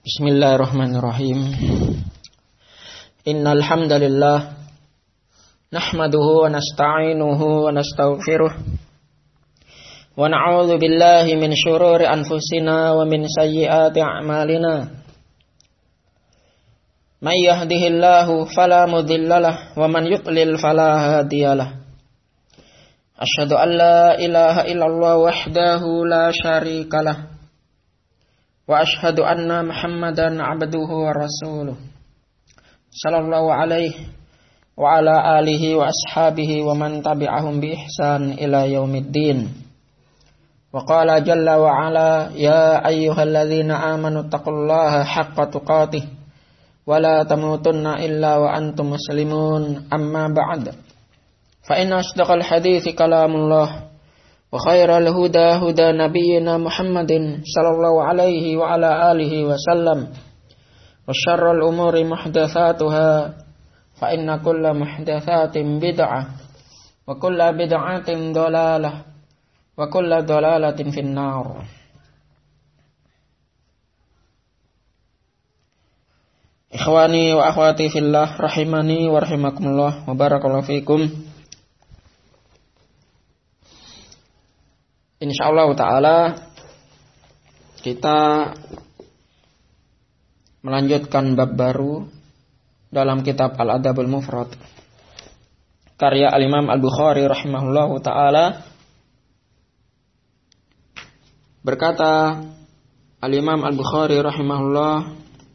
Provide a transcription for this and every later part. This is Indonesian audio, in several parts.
Bismillahirrahmanirrahim. Innal hamdalillah nahmaduhu wa nasta'inuhu wa nastaghfiruh wa na'udzu billahi min shururi anfusina wa min sayyiati a'malina. May yahdihillahu fala mudhillalah wa man yudlil fala hadiyalah. Asyhadu an la ilaha illallah wahdahu la syarikalah wa ashhadu anna Muhammadan abduhu wa rasuluh sallallahu alaihi wa ala alihi wa ashabihi wa man tabi'ahum bi ihsan ila yaumiddin. Wa qala jalla wa ala ya ayyuhalladzina amanu taqullaha haqqa tuqatih wa la tamutunna illa wa antum muslimun. Amma ba'd, fa inna asdaqal hadithi kalamullah wa khairal huda huda nabiyyina Muhammadin sallallahu alaihi wa ala alihi wa sallam wa syarrul umuri muhdatsatuha fa inna kulla muhdatsatin bid'ah wa kulla bid'atin dhalalah wa kulla dhalalatin finnar. Ikhwani wa akhwati fillah rahimani wa rahimakumullah wa barakallahu fikum. Insyaallah ta'ala kita melanjutkan bab baru dalam kitab Al-Adabul Mufrad karya Al-Imam Al-Bukhari rahimahullahu ta'ala. Berkata Al-Imam Al-Bukhari rahimahullah,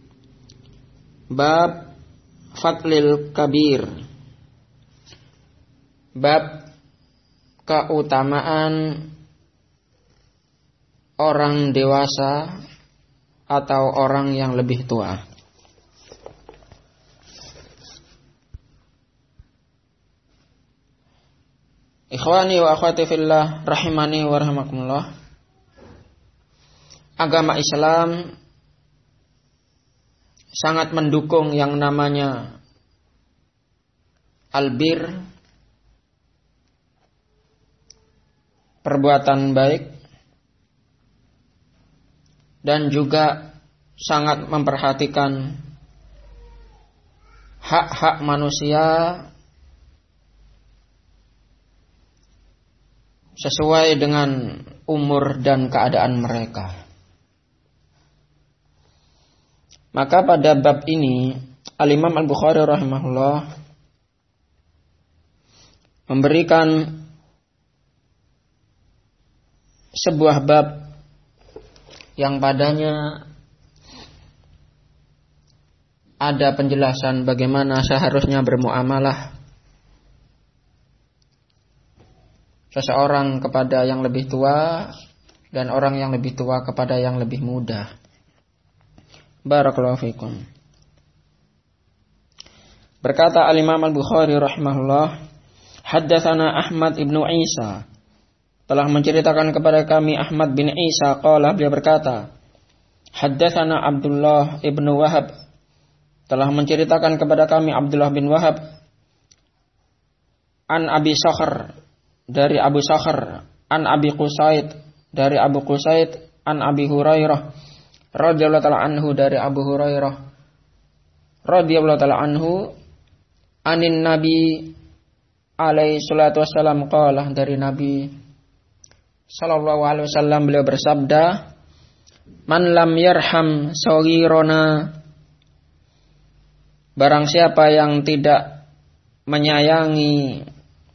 bab fadlil kabir, bab keutamaan orang dewasa atau orang yang lebih tua. Ikhwani wa akhwati fillah rahimani wa rahimakumullah. Agama Islam sangat mendukung yang namanya albir, perbuatan baik, dan juga sangat memperhatikan hak-hak manusia sesuai dengan umur dan keadaan mereka. Maka pada bab ini Al-Imam Al-Bukhari rahimahullah memberikan sebuah bab yang padanya ada penjelasan bagaimana seharusnya bermuamalah seseorang kepada yang lebih tua dan orang yang lebih tua kepada yang lebih muda. Barakallahu fikum. Berkata Al-Imam Al-Bukhari rahimahullah, haddatsana Ahmad ibnu Isa, telah menceritakan kepada kami Ahmad bin Isa, qala, beliau berkata, haddatsana Abdullah ibnu Wahab, telah menceritakan kepada kami Abdullah bin Wahab, an Abi Sakhr, dari Abu Sakhr, an Abi Qusaid, dari Abu Qusaid, an Abi Hurairah radhiyallahu ta'ala anhu, dari Abu Hurairah radhiyallahu ta'ala anhu, anin Nabi alaihi salatu wassalam qala, dari Nabi sallallahu alaihi wasallam beliau bersabda, man lam yarham saghirana, barang siapa yang tidak menyayangi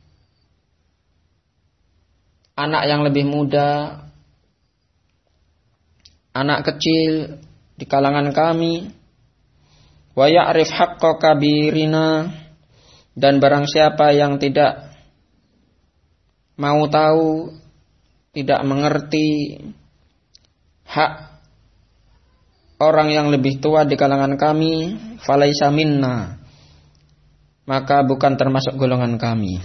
anak yang lebih muda, anak kecil di kalangan kami, wa ya'rif haqqa kabirina, dan barang siapa yang tidak mau tahu, tidak mengerti hak orang yang lebih tua di kalangan kami, falaisa minna, maka bukan termasuk golongan kami.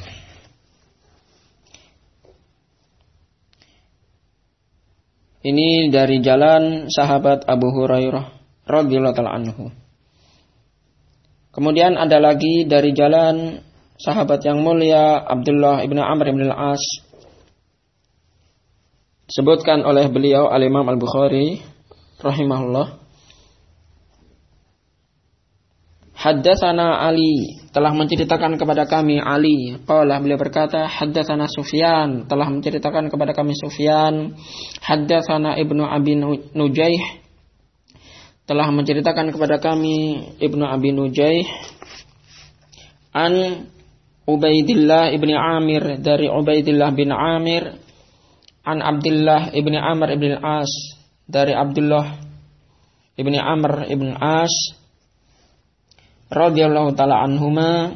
Ini dari jalan sahabat Abu Hurairah radhiyallahu ta'ala anhu. Kemudian ada lagi dari jalan sahabat yang mulia Abdullah ibn Amr ibn al-As disebutkan oleh beliau Al-Imam Al-Bukhari rahimahullah, Haddatsana Ali, telah menceritakan kepada kami Ali. Qala, beliau berkata, haddatsana Sufyan, telah menceritakan kepada kami Sufyan. Haddatsana Ibnu Abi Nujaih, telah menceritakan kepada kami Ibnu Abi Nujaih. An Ubaidillah ibni Amir, dari Ubaidillah bin Amir. An Abdullah ibni Amr ibn As, dari Abdullah ibni Amr ibn As radhiyallahu taala anhuma,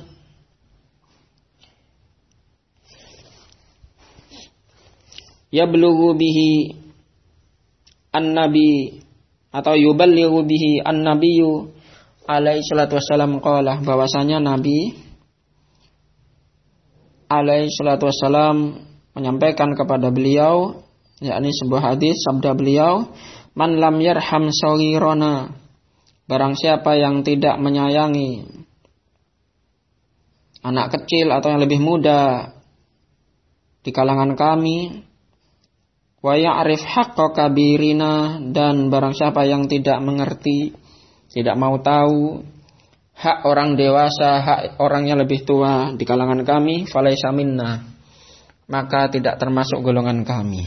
yablughu bihi an-nabi, atau yuballighu bihi an-nabiyyu alaihi salatu wassalam qala, bahwasanya Nabi alaihi salatu wassalam menyampaikan kepada beliau, yakni sebuah hadis, sabda beliau, man lam yarham saghirana, barang siapa yang tidak menyayangi anak kecil atau yang lebih muda di kalangan kami, wa ya'rif haqqa kabirina, dan barang siapa yang tidak mengerti, tidak mau tahu hak orang dewasa, hak orang yang lebih tua di kalangan kami, falaisa minna, maka tidak termasuk golongan kami.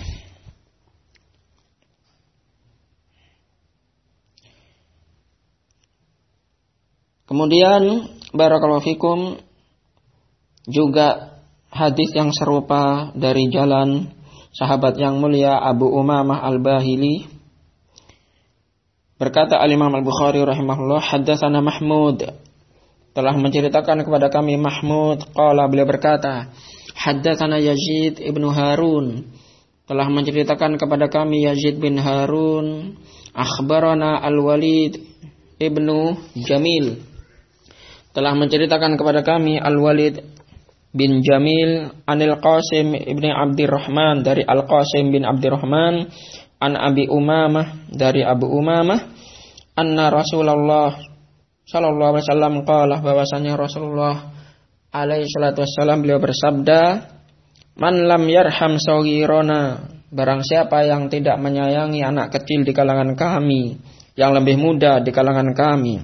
Kemudian barakallahu fikum, juga hadis yang serupa dari jalan sahabat yang mulia Abu Umamah Al-Bahili. Berkata Al-Imam Al-Bukhari rahimahullah, haddatsana Mahmud, telah menceritakan kepada kami Mahmud. Qala, beliau berkata, haddatsana Yazid ibnu Harun, telah menceritakan kepada kami Yazid bin Harun. Akhbarana Al-Walid ibnu Jamil, telah menceritakan kepada kami Al-Walid bin Jamil. Anil Qasim ibni Abdurrahman, dari Al-Qasim bin Abdurrahman. An Abi Umamah, dari Abu Umamah. Anna Rasulullah sallallahu alaihi wasallam qala, bahwasanya Rasulullah alaihi salatu wassalam beliau bersabda, man lam yarham saghirana, barang siapa yang tidak menyayangi anak kecil di kalangan kami, yang lebih muda di kalangan kami,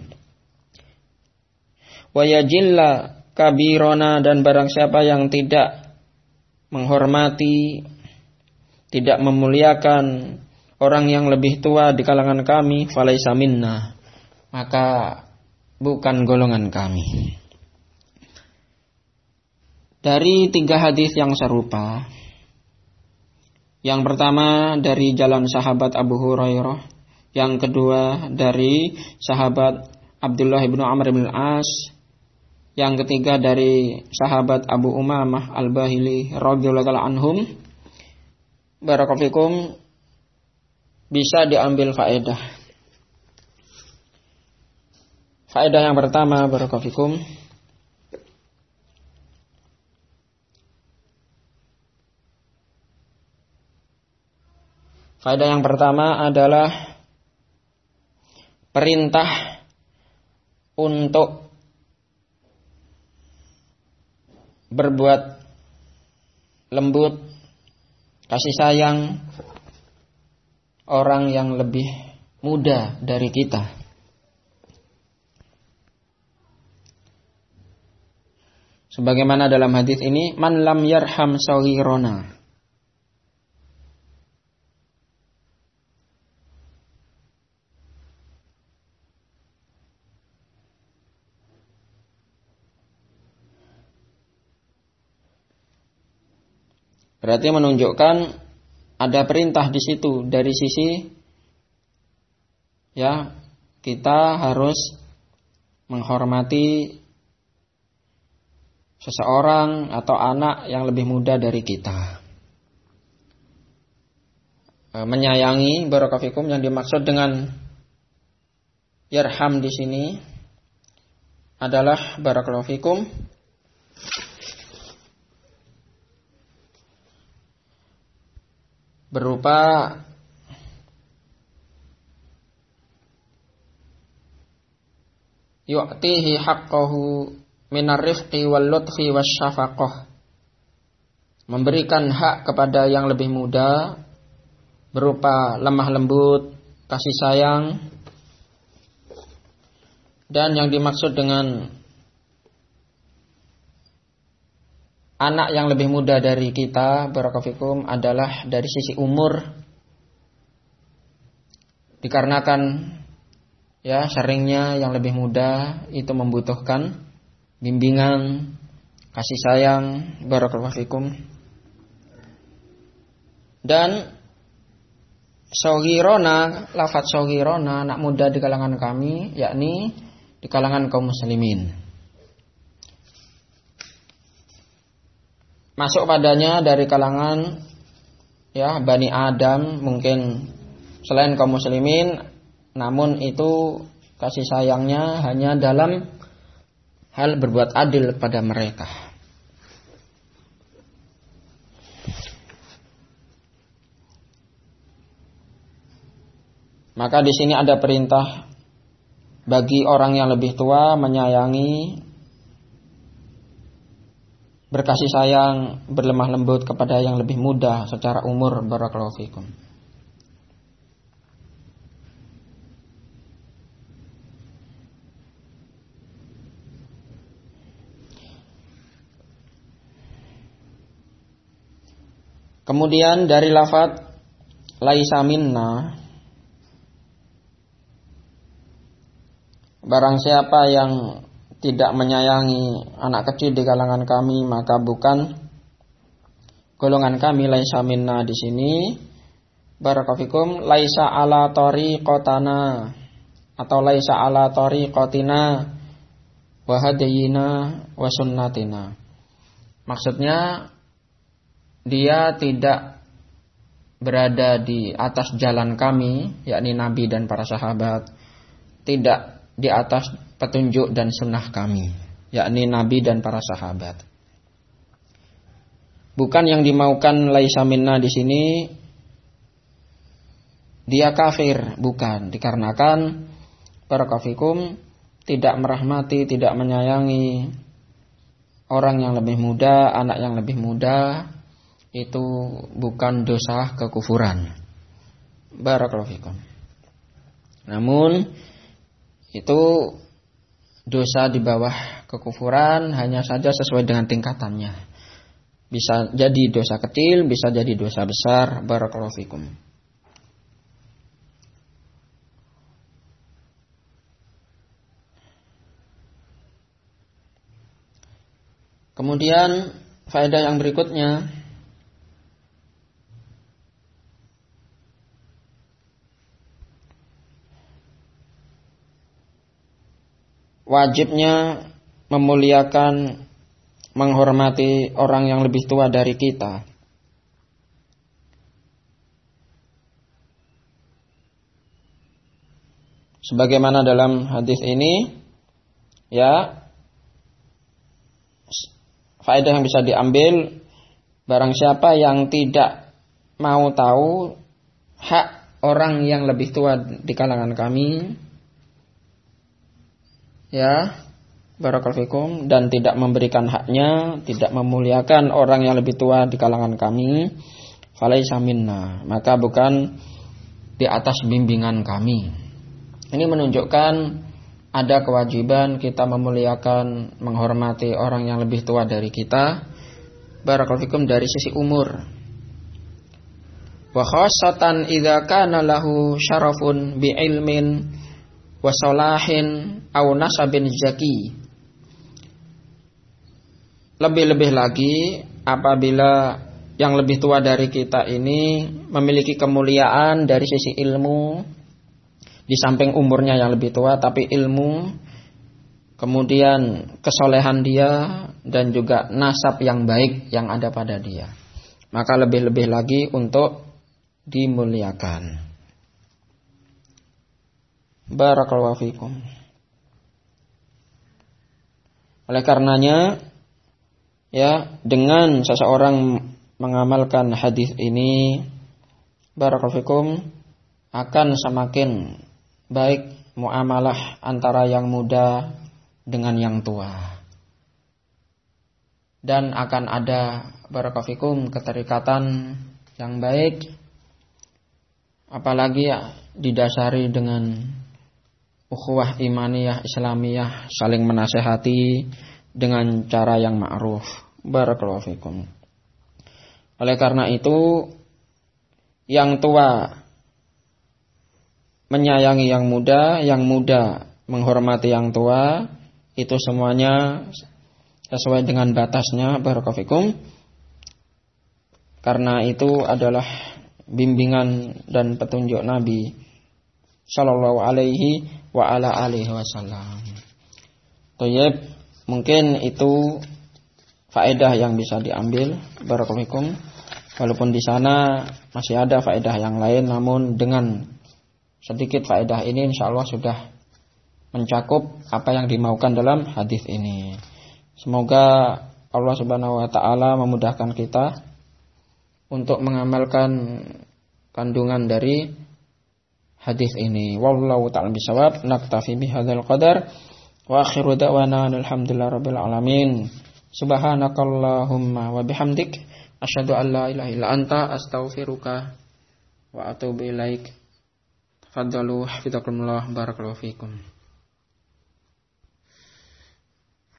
wa yajilla kabirona, dan barang siapa yang tidak menghormati, tidak memuliakan orang yang lebih tua di kalangan kami, falaisa minna, maka bukan golongan kami. Dari 3 hadis yang serupa, yang pertama dari jalan sahabat Abu Hurairah, yang kedua dari sahabat Abdullah bin Amr bin As, yang ketiga dari sahabat Abu Umamah Al-Bahili radhiyallahu ta'ala anhum, barakallahu fikum, bisa diambil faedah. Faedah yang pertama, barakallahu fikum, faedah yang pertama adalah perintah untuk berbuat lembut, kasih sayang orang yang lebih muda dari kita. Sebagaimana dalam hadis ini, man lam yarham saghirana, berarti menunjukkan ada perintah di situ dari sisi, ya, kita harus menghormati seseorang atau anak yang lebih muda dari kita. Menyayangi, barakallahu fikum, yang dimaksud dengan yarham di sini adalah barakallahu fikum berupa yu'tihi haqqahu minar rifqi wal lutfi wasyafaqah, memberikan hak kepada yang lebih muda berupa lemah lembut, kasih sayang, Dan yang dimaksud dengan anak yang lebih muda dari kita, barakallahu fikum, adalah dari sisi umur. Dikarenakan ya seringnya yang lebih muda itu membutuhkan bimbingan, kasih sayang, barakallahu fikum. Dan shogirona, lafadz shogirona, anak muda di kalangan kami, yakni di kalangan kaum muslimin. Masuk padanya dari kalangan ya Bani Adam, mungkin selain kaum muslimin, namun itu kasih sayangnya hanya dalam hal berbuat adil kepada mereka. Maka di sini ada perintah bagi orang yang lebih tua menyayangi, berkasih sayang, berlemah lembut kepada yang lebih muda secara umur, barakallahu fikum. Kemudian dari lafadz laisa minna, barang siapa yang tidak menyayangi anak kecil di kalangan kami, maka bukan golongan kami. Laisa minna di sini, barakallahu fikum, laisa ala tariqatana atau laisa ala tariqatina wa hadayina wa sunnatina. Maksudnya dia tidak berada di atas jalan kami, yakni Nabi dan para sahabat, tidak di atas petunjuk dan sunnah kami, yakni Nabi dan para sahabat. Bukan yang dimaukan laisa minna di sini dia kafir, bukan. Dikarenakan barakallahu fikum tidak merahmati, tidak menyayangi orang yang lebih muda, anak yang lebih muda, itu bukan dosa kekufuran. Barakallahu fikum. Namun itu dosa di bawah kekufuran, hanya saja sesuai dengan tingkatannya. Bisa jadi dosa kecil, bisa jadi dosa besar. Barakallahu fikum. Kemudian faedah yang berikutnya, wajibnya memuliakan, menghormati orang yang lebih tua dari kita. Sebagaimana dalam hadis ini, ya, faedah yang bisa diambil, barang siapa yang tidak mau tahu hak orang yang lebih tua di kalangan kami, ya, barakallahu fikum, dan tidak memberikan haknya, tidak memuliakan orang yang lebih tua di kalangan kami, falaisa minna, maka bukan di atas bimbingan kami. Ini menunjukkan ada kewajiban kita memuliakan, menghormati orang yang lebih tua dari kita, barakallahu fikum, dari sisi umur. Wa khassatan idza kana lahu syarafun bi ilmin wasolahin au nasabin zaki. Lebih-lebih lagi apabila yang lebih tua dari kita ini memiliki kemuliaan dari sisi ilmu, di samping umurnya yang lebih tua, tapi ilmu, kemudian kesolehan dia, dan juga nasab yang baik yang ada pada dia, maka lebih-lebih lagi untuk dimuliakan. Barakallahu fikum. Oleh karenanya, ya, dengan seseorang mengamalkan hadis ini, barakallahu fikum, akan semakin baik muamalah antara yang muda dengan yang tua, dan akan ada barakallahu fikum keterikatan yang baik, apalagi ya, didasari dengan ukhuwah imaniyah islamiyah, saling menasehati dengan cara yang ma'ruf. Barakallahu fikum. Oleh karena itu, yang tua menyayangi yang muda menghormati yang tua, itu semuanya sesuai dengan batasnya. Barakallahu fikum. Karena itu adalah bimbingan dan petunjuk Nabi sallallahu alaihi wa ala alihi wasallam. Thayyib, mungkin itu faedah yang bisa diambil. Barakallahu fikum. Walaupun di sana masih ada faedah yang lain, namun dengan sedikit faedah ini insyaallah sudah mencakup apa yang dimaukan dalam hadis ini. Semoga Allah Subhanahu wa taala memudahkan kita untuk mengamalkan kandungan dari hadis ini. Wallahu ta'ala bisawab. Naktafi bihadzal qadar. Wa akhiru da'wana alhamdulillahirabbil alamin. Subhanakallahumma wa bihamdik asyhadu an la ilaha illa anta astaghfiruka wa atubu ilaik. Tafaddalu hafizakumullah. Barakallahu fikum.